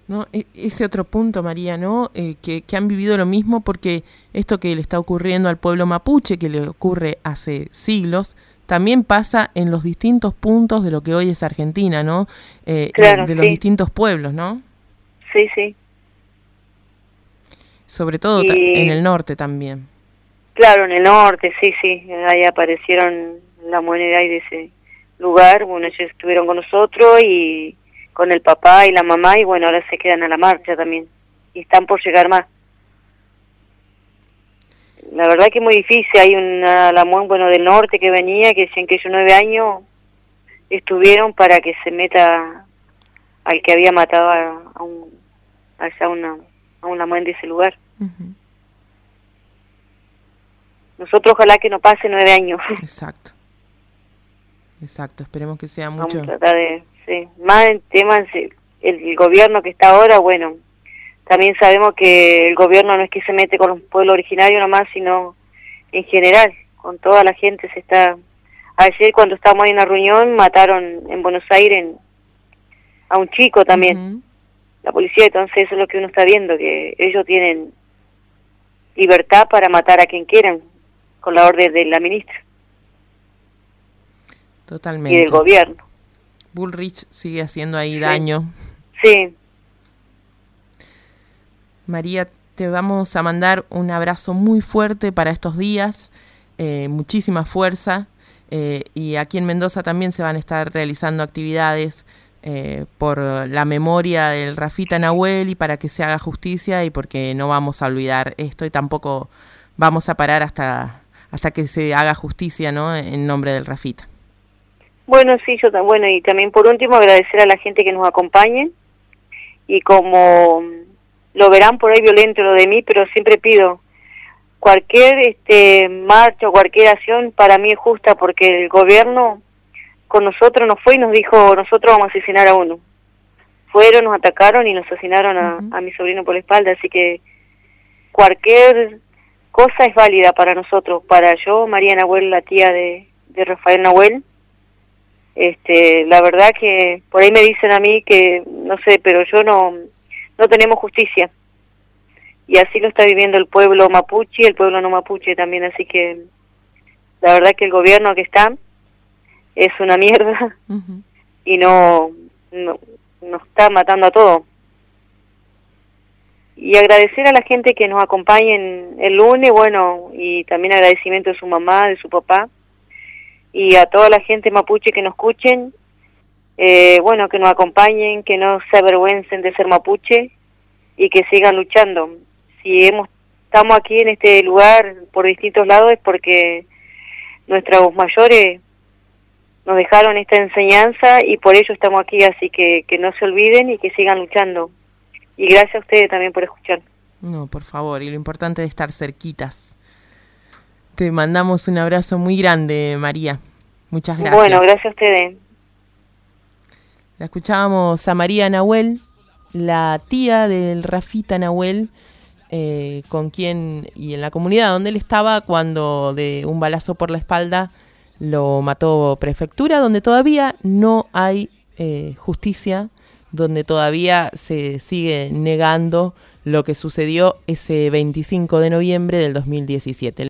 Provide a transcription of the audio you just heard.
¿no? Ese otro punto, María, ¿no? Que han vivido lo mismo, porque esto que le está ocurriendo al pueblo mapuche, que le ocurre hace siglos, también pasa en los distintos puntos de lo que hoy es Argentina, ¿no? Claro, De los sí, distintos pueblos, ¿no? sí, sí. Sobre todo en Y el norte también. claro, en el norte, sí, sí, ahí aparecieron la moneda ahí de ese lugar. Bueno, ellos estuvieron con nosotros y con el papá y la mamá, y bueno, ahora se quedan a la marcha también. Y están por llegar más. La verdad que es muy difícil. Hay una Lamón, bueno, del norte que venía, que decían que ellos 9 años estuvieron para que se meta al que había matado a un Lamón de ese lugar. Uh-huh. Nosotros ojalá que no pase 9 años. Exacto. Exacto, esperemos que sea Vamos mucho. a tratar de, sí. Más en temas, el gobierno que está ahora, bueno, también sabemos que el gobierno no es que se mete con los pueblos originarios nomás, sino en general, con toda la gente se está... Ayer cuando estábamos en una reunión mataron en Buenos Aires a un chico también, Uh-huh. la policía, entonces eso es lo que uno está viendo, que ellos tienen libertad para matar a quien quieran, con la orden de la ministra. Totalmente. Y del gobierno. Bullrich sigue haciendo ahí Sí. daño. Sí. María, te vamos a mandar un abrazo muy fuerte para estos días, muchísima fuerza, y aquí en Mendoza también se van a estar realizando actividades por la memoria del Rafita Nahuel y para que se haga justicia, y porque no vamos a olvidar esto y tampoco vamos a parar hasta que se haga justicia, ¿no?, en nombre del Rafita. Bueno, sí, bueno, y también por último agradecer a la gente que nos acompañe, y como lo verán por ahí violento lo de mí, pero siempre pido cualquier marcha o cualquier acción para mí es justa, porque el gobierno con nosotros no fue y nos dijo nosotros vamos a asesinar a uno. Fueron, nos atacaron y nos asesinaron a mi sobrino por la espalda, así que cualquier cosa es válida para nosotros, para yo, María Nahuel, la tía de Rafael Nahuel. La verdad que por ahí me dicen a mí que, no sé, pero yo no tenemos justicia. Y así lo está viviendo el pueblo mapuche y el pueblo no mapuche también, así que la verdad que el gobierno que está es una mierda. Uh-huh. Y nos está matando a todos. Y agradecer a la gente que nos acompañe el lunes, bueno, y también agradecimiento de su mamá, de su papá, y a toda la gente mapuche que nos escuchen, bueno, que nos acompañen, que no se avergüencen de ser mapuche y que sigan luchando. Si estamos aquí en este lugar por distintos lados es porque nuestros mayores nos dejaron esta enseñanza y por ello estamos aquí, así que no se olviden y que sigan luchando. Y gracias a ustedes también por escuchar. No, por favor, y lo importante es estar cerquitas. Te mandamos un abrazo muy grande, María. Muchas gracias. Bueno, gracias a ustedes. La escuchábamos a María Nahuel, la tía del Rafita Nahuel, con quien, y en la comunidad donde él estaba cuando de un balazo por la espalda lo mató Prefectura, donde todavía no hay justicia, donde todavía se sigue negando lo que sucedió ese 25 de noviembre del 2017.